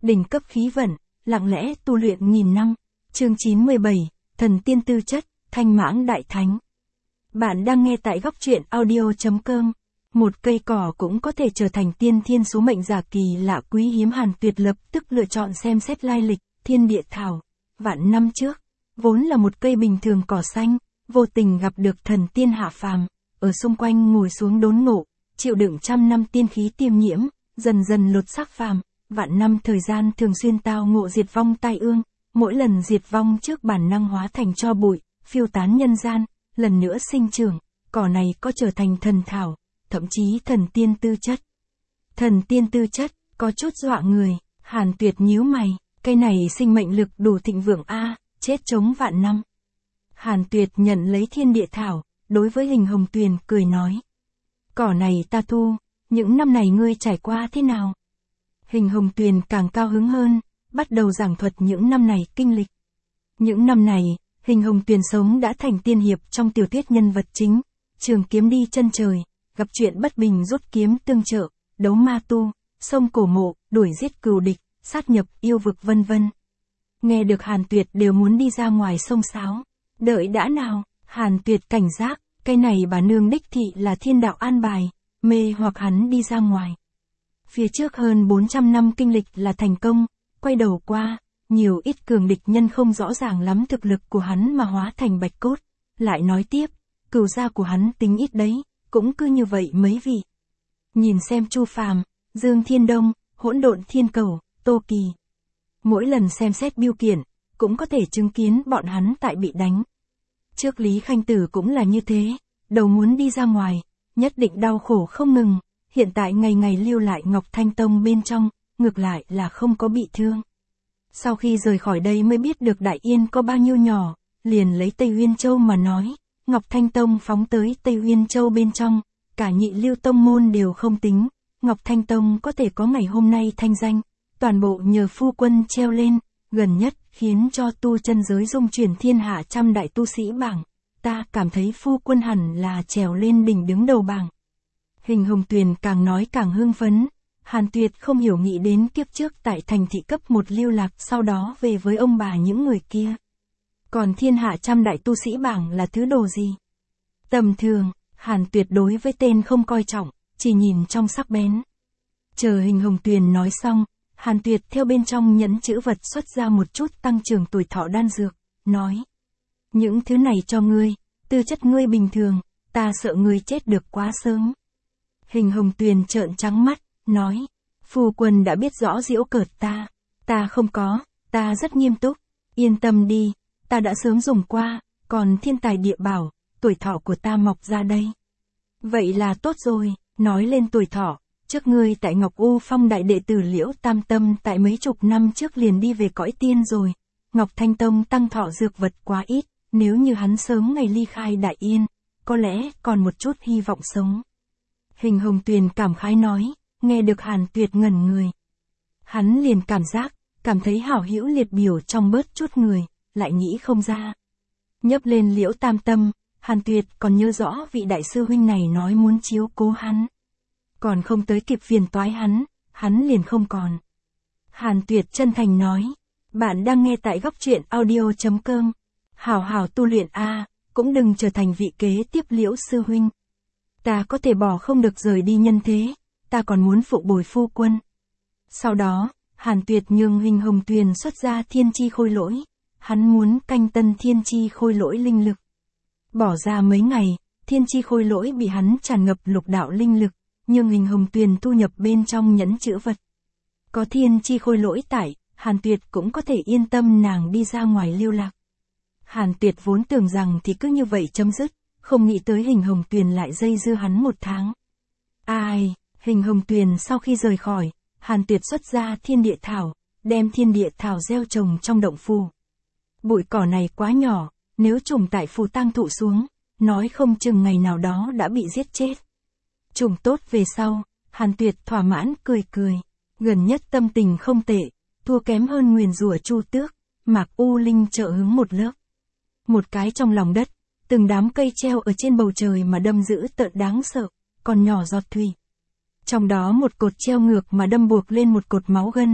đỉnh cấp khí vận, lặng lẽ tu luyện nghìn năm. Chương 97, Thần tiên tư chất, Thanh Mãng Đại Thánh. Bạn đang nghe tại góc truyện audio.com. Một cây cỏ cũng có thể trở thành tiên thiên số mệnh giả kỳ lạ quý hiếm. Hàn Tuyệt lập tức lựa chọn xem xét lai lịch. Thiên địa thảo, vạn năm trước, vốn là một cây bình thường cỏ xanh, vô tình gặp được thần tiên hạ phàm, ở xung quanh ngồi xuống đốn ngộ, chịu đựng trăm năm tiên khí tiêm nhiễm, dần dần lột xác phàm, vạn năm thời gian thường xuyên tao ngộ diệt vong tai ương, mỗi lần diệt vong trước bản năng hóa thành tro bụi, phiêu tán nhân gian, lần nữa sinh trưởng, cỏ này có trở thành thần thảo, thậm chí thần tiên tư chất. Thần tiên tư chất, có chút dọa người. Hàn Tuyệt nhíu mày, cây này sinh mệnh lực đủ thịnh vượng a, chết chống vạn năm. Hàn Tuyệt nhận lấy thiên địa thảo, đối với Hình Hồng Tuyền cười nói. Cỏ này ta thu, những năm này ngươi trải qua thế nào? Hình Hồng Tuyền càng cao hứng hơn, bắt đầu giảng thuật những năm này kinh lịch. Những năm này, Hình Hồng Tuyền sống đã thành tiên hiệp trong tiểu thuyết nhân vật chính, trường kiếm đi chân trời, gặp chuyện bất bình rút kiếm tương trợ, đấu ma tu, sông cổ mộ, đuổi giết cừu địch, sát nhập yêu vực vân vân. Nghe được Hàn Tuyệt đều muốn đi ra ngoài sông sáo. Đợi đã nào, Hàn Tuyệt cảnh giác, cái này bà nương đích thị là thiên đạo an bài, mê hoặc hắn đi ra ngoài. Phía trước hơn 400 năm kinh lịch là thành công, quay đầu qua, nhiều ít cường địch nhân không rõ ràng lắm thực lực của hắn mà hóa thành bạch cốt. Lại nói tiếp, cừu gia của hắn tính ít đấy, cũng cứ như vậy mấy vị. Nhìn xem Chu Phàm, Dương Thiên Đông, Hỗn Độn Thiên Cầu, Tô Kỳ. Mỗi lần xem xét biêu kiện, cũng có thể chứng kiến bọn hắn tại bị đánh. Trước Lý Khanh Tử cũng là như thế, đầu muốn đi ra ngoài, nhất định đau khổ không ngừng, hiện tại ngày ngày lưu lại Ngọc Thanh Tông bên trong, ngược lại là không có bị thương. Sau khi rời khỏi đây mới biết được Đại Yên có bao nhiêu nhỏ, liền lấy Tây Uyên Châu mà nói, Ngọc Thanh Tông phóng tới Tây Uyên Châu bên trong, cả nhị lưu tông môn đều không tính, Ngọc Thanh Tông có thể có ngày hôm nay thanh danh, toàn bộ nhờ phu quân treo lên, gần nhất khiến cho tu chân giới dung chuyển thiên hạ trăm đại tu sĩ bảng, ta cảm thấy phu quân hẳn là trèo lên đỉnh đứng đầu bảng. Hình Hồng Tuyền càng nói càng hưng phấn, Hàn Tuyệt không hiểu nghĩ đến kiếp trước tại thành thị cấp 1 lưu lạc sau đó về với ông bà những người kia. Còn thiên hạ trăm đại tu sĩ bảng là thứ đồ gì? Tầm thường, Hàn Tuyệt đối với tên không coi trọng, chỉ nhìn trong sắc bén. Chờ Hình Hồng Tuyền nói xong, Hàn Tuyệt theo bên trong nhẫn chữ vật xuất ra một chút tăng trưởng tuổi thọ đan dược, nói. Những thứ này cho ngươi, tư chất ngươi bình thường, ta sợ ngươi chết được quá sớm. Hình Hồng Tuyền trợn trắng mắt, nói. Phu quân đã biết rõ giễu cợt ta không có, ta rất nghiêm túc, yên tâm đi, ta đã sớm dùng qua, còn thiên tài địa bảo, tuổi thọ của ta mọc ra đây. Vậy là tốt rồi, nói lên tuổi thọ. Trước ngươi tại Ngọc U Phong đại đệ tử Liễu Tam Tâm tại mấy chục năm trước liền đi về cõi tiên rồi. Ngọc Thanh Tông tăng thọ dược vật quá ít, nếu như hắn sớm ngày ly khai Đại Yên, có lẽ còn một chút hy vọng sống. Hình Hồng Tuyền cảm khái nói, nghe được Hàn Tuyệt ngẩn người. Hắn liền cảm thấy hảo hữu liệt biểu trong bớt chút người, lại nghĩ không ra. Nhấp lên Liễu Tam Tâm, Hàn Tuyệt còn nhớ rõ vị đại sư huynh này nói muốn chiếu cố hắn. Còn không tới kịp phiền toái hắn liền không còn. Hàn Tuyệt chân thành nói, bạn đang nghe tại góc truyện audio.com. Hảo hảo tu luyện a, cũng đừng trở thành vị kế tiếp Liễu sư huynh. Ta có thể bỏ không được rời đi nhân thế, ta còn muốn phụ bồi phu quân. Sau đó, Hàn Tuyệt nhường Hình Hồng Tuyền xuất ra thiên chi khôi lỗi, hắn muốn canh tân thiên chi khôi lỗi linh lực. Bỏ ra mấy ngày, thiên chi khôi lỗi bị hắn tràn ngập lục đạo linh lực. Nhưng Hình Hồng Tuyền thu nhập bên trong nhẫn chữ vật. Có thiên chi khôi lỗi tại, Hàn Tuyệt cũng có thể yên tâm nàng đi ra ngoài lưu lạc. Hàn Tuyệt vốn tưởng rằng thì cứ như vậy chấm dứt, không nghĩ tới Hình Hồng Tuyền lại dây dưa hắn 1 tháng. Ai, Hình Hồng Tuyền sau khi rời khỏi, Hàn Tuyệt xuất ra thiên địa thảo, đem thiên địa thảo gieo trồng trong động phù. Bụi cỏ này quá nhỏ, nếu trùng tại phù tang thụ xuống, nói không chừng ngày nào đó đã bị giết chết. Trùng tốt về sau, Hàn Tuyệt thỏa mãn cười, gần nhất tâm tình không tệ, thua kém hơn nguyền rủa Chu Tước, Mạc U Linh trợ hứng một lớp. Một cái trong lòng đất, từng đám cây treo ở trên bầu trời mà đâm dữ tợn đáng sợ, còn nhỏ giọt thủy. Trong đó một cột treo ngược mà đâm buộc lên một cột máu gân,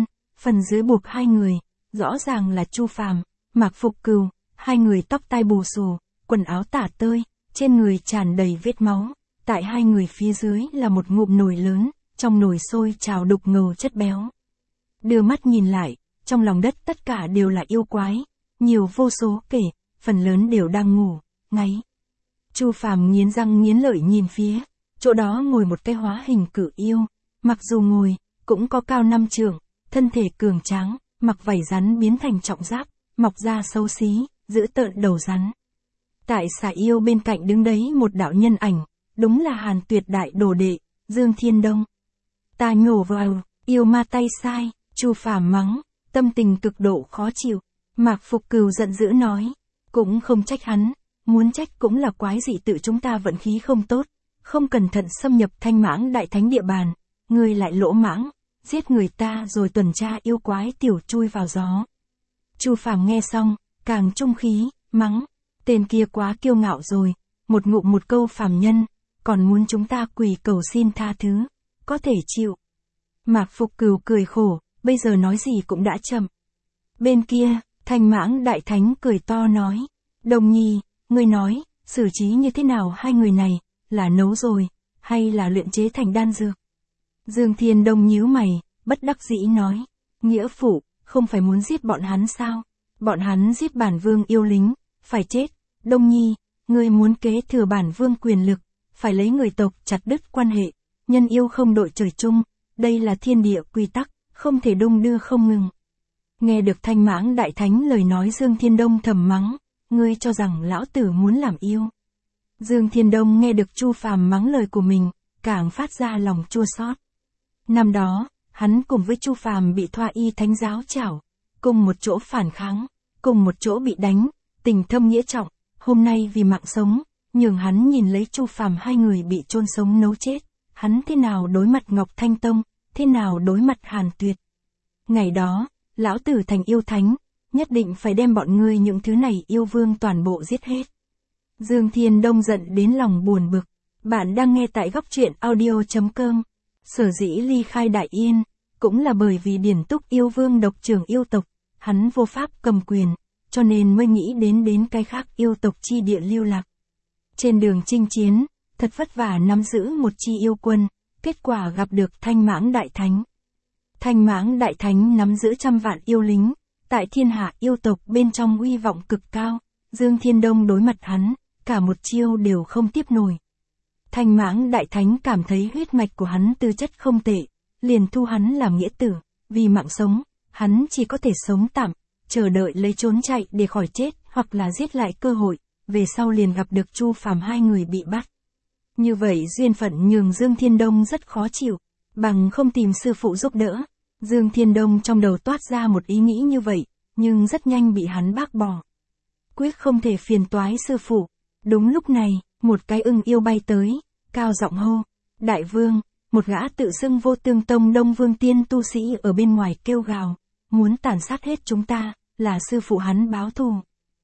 phần dưới buộc hai người, rõ ràng là Chu Phàm, Mạc Phục Cừu, hai người tóc tai bù xù, quần áo tả tơi, trên người tràn đầy vết máu, tại hai người phía dưới là một ngụm nồi lớn, trong nồi sôi trào đục ngầu chất béo. Đưa mắt nhìn lại, trong lòng đất tất cả đều là yêu quái, nhiều vô số kể, phần lớn đều đang ngủ, ngáy. Chu Phàm nghiến răng nghiến lợi nhìn phía, chỗ đó ngồi một cái hóa hình cự yêu, mặc dù ngồi, cũng có cao 5 trượng, thân thể cường tráng, mặc vảy rắn biến thành trọng giáp, mọc da xấu xí, giữ tợn đầu rắn. Tại xà yêu bên cạnh đứng đấy một đạo nhân ảnh, đúng là Hàn Tuyệt đại đồ đệ, Dương Thiên Đông. Ta nhổ vào, yêu ma tay sai, Chu Phàm mắng, tâm tình cực độ khó chịu. Mạc Phục Cừu giận dữ nói, cũng không trách hắn, muốn trách cũng là quái dị tự chúng ta vận khí không tốt, không cẩn thận xâm nhập Thanh Mãng Đại Thánh địa bàn, ngươi lại lỗ mãng, giết người ta rồi tuần tra yêu quái tiểu chui vào gió. Chu Phàm nghe xong, càng trung khí, mắng, tên kia quá kiêu ngạo rồi, một ngụm một câu phàm nhân, còn muốn chúng ta quỳ cầu xin tha thứ, có thể chịu. Mạc Phục Cừu cười khổ, bây giờ nói gì cũng đã chậm. Bên kia, Thanh Mãng Đại Thánh cười to nói, Đồng Nhi, ngươi nói, xử trí như thế nào hai người này, là nấu rồi, hay là luyện chế thành đan dược? Dương Thiên Đông nhíu mày, bất đắc dĩ nói, nghĩa phụ, không phải muốn giết bọn hắn sao? Bọn hắn giết bản vương yêu lính, phải chết. Đông Nhi, ngươi muốn kế thừa bản vương quyền lực, phải lấy người tộc chặt đứt quan hệ, nhân yêu không đội trời chung, đây là thiên địa quy tắc, không thể đung đưa không ngừng. Nghe được Thanh Mãng Đại Thánh lời nói, Dương Thiên Đông thầm mắng, ngươi cho rằng lão tử muốn làm yêu. Dương Thiên Đông nghe được Chu Phàm mắng lời của mình, càng phát ra lòng chua xót. Năm đó, hắn cùng với Chu Phàm bị Thoa Y Thánh giáo chảo, cùng một chỗ phản kháng, cùng một chỗ bị đánh, tình thâm nghĩa trọng, hôm nay vì mạng sống, nhường hắn nhìn lấy Chu Phàm hai người bị chôn sống nấu chết, hắn thế nào đối mặt Ngọc Thanh Tông, thế nào đối mặt Hàn Tuyệt. Ngày đó, lão tử thành yêu thánh, nhất định phải đem bọn ngươi những thứ này yêu vương toàn bộ giết hết. Dương Thiên Đông giận đến lòng buồn bực. Bạn đang nghe tại góc truyện audio.com. Sở dĩ ly khai Đại Yên, cũng là bởi vì Điển Túc yêu vương độc trưởng yêu tộc, hắn vô pháp cầm quyền, cho nên mới nghĩ đến cái khác yêu tộc chi địa lưu lạc. Trên đường chinh chiến, thật vất vả nắm giữ một chi yêu quân, kết quả gặp được Thanh Mãng Đại Thánh. Thanh Mãng Đại Thánh nắm giữ 100 vạn yêu lính, tại thiên hạ yêu tộc bên trong uy vọng cực cao, Dương Thiên Đông đối mặt hắn, cả một chiêu đều không tiếp nổi. Thanh Mãng Đại Thánh cảm thấy huyết mạch của hắn tư chất không tệ, liền thu hắn làm nghĩa tử, vì mạng sống, hắn chỉ có thể sống tạm, chờ đợi lấy trốn chạy để khỏi chết, hoặc là giết lại cơ hội, về sau liền gặp được Chu Phàm hai người bị bắt. Như vậy duyên phận nhường Dương Thiên Đông rất khó chịu, bằng không tìm sư phụ giúp đỡ. Dương Thiên Đông trong đầu toát ra một ý nghĩ như vậy, nhưng rất nhanh bị hắn bác bỏ. Quyết không thể phiền toái sư phụ. Đúng lúc này, một cái ưng yêu bay tới, cao giọng hô, Đại Vương, một gã tự xưng Vô Tương Tông Đông Vương Tiên tu sĩ ở bên ngoài kêu gào, muốn tàn sát hết chúng ta, là sư phụ hắn báo thù.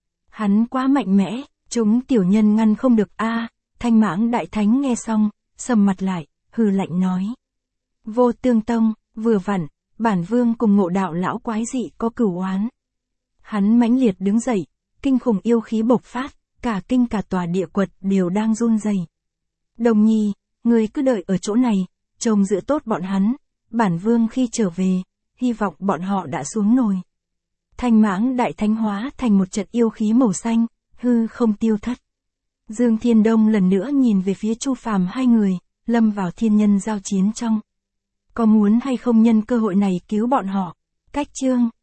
Hắn quá mạnh mẽ, chúng tiểu nhân ngăn không được a. Thanh Mãng Đại Thánh nghe xong, sầm mặt lại, hừ lạnh nói. Vô Tương Tông, vừa vặn, bản vương cùng Ngộ Đạo lão quái dị có cửu oán. Hắn mãnh liệt đứng dậy, kinh khủng yêu khí bộc phát, cả kinh cả tòa địa quật đều đang run rẩy. Đồng Nhi, người cứ đợi ở chỗ này, trông giữ tốt bọn hắn, bản vương khi trở về, hy vọng bọn họ đã xuống nồi. Thanh Mãng Đại Thánh hóa thành một trận yêu khí màu xanh, hư không tiêu thất. Dương Thiên Đông lần nữa nhìn về phía Chu Phàm hai người, lâm vào thiên nhân giao chiến trong. Có muốn hay không nhân cơ hội này cứu bọn họ? Cách chương